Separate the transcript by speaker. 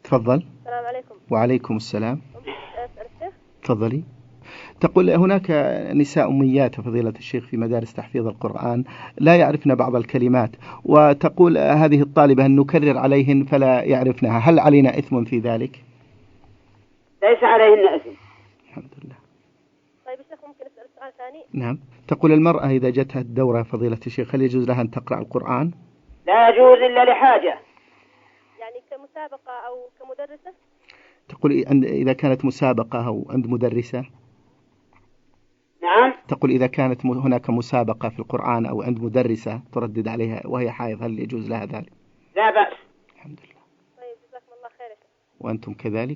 Speaker 1: تفضل.
Speaker 2: السلام عليكم.
Speaker 1: وعليكم السلام.
Speaker 2: أسأل الشيخ.
Speaker 1: تفضلي. تقول هناك نساء أميات فضيلة الشيخ في مدارس تحفيظ القرآن لا يعرفن بعض الكلمات، وتقول هذه الطالبة أن نكرر عليهن فلا يعرفنها، هل علينا إثم في ذلك؟
Speaker 3: ليس عليهن إثم.
Speaker 1: الحمد لله.
Speaker 2: طيب الشيخ ممكن أسأل سؤال ثاني؟
Speaker 1: نعم. تقول المرأة إذا جتها الدورة فضيلة الشيخ هل يجوز لها أن تقرأ القرآن؟
Speaker 3: لا يجوز إلا لحاجة.
Speaker 2: يعني كمسابقة أو كمدرسة؟
Speaker 1: تقول إذا كانت مسابقة أو عند مدرسة؟
Speaker 3: نعم.
Speaker 1: تقول إذا كانت هناك مسابقة في القرآن أو عند مدرسة تردد عليها وهي حائض هل يجوز لها ذلك؟
Speaker 3: لا بأس.
Speaker 1: الحمد لله.
Speaker 2: طيب جزاكم الله خير.
Speaker 1: وأنتم كذلك.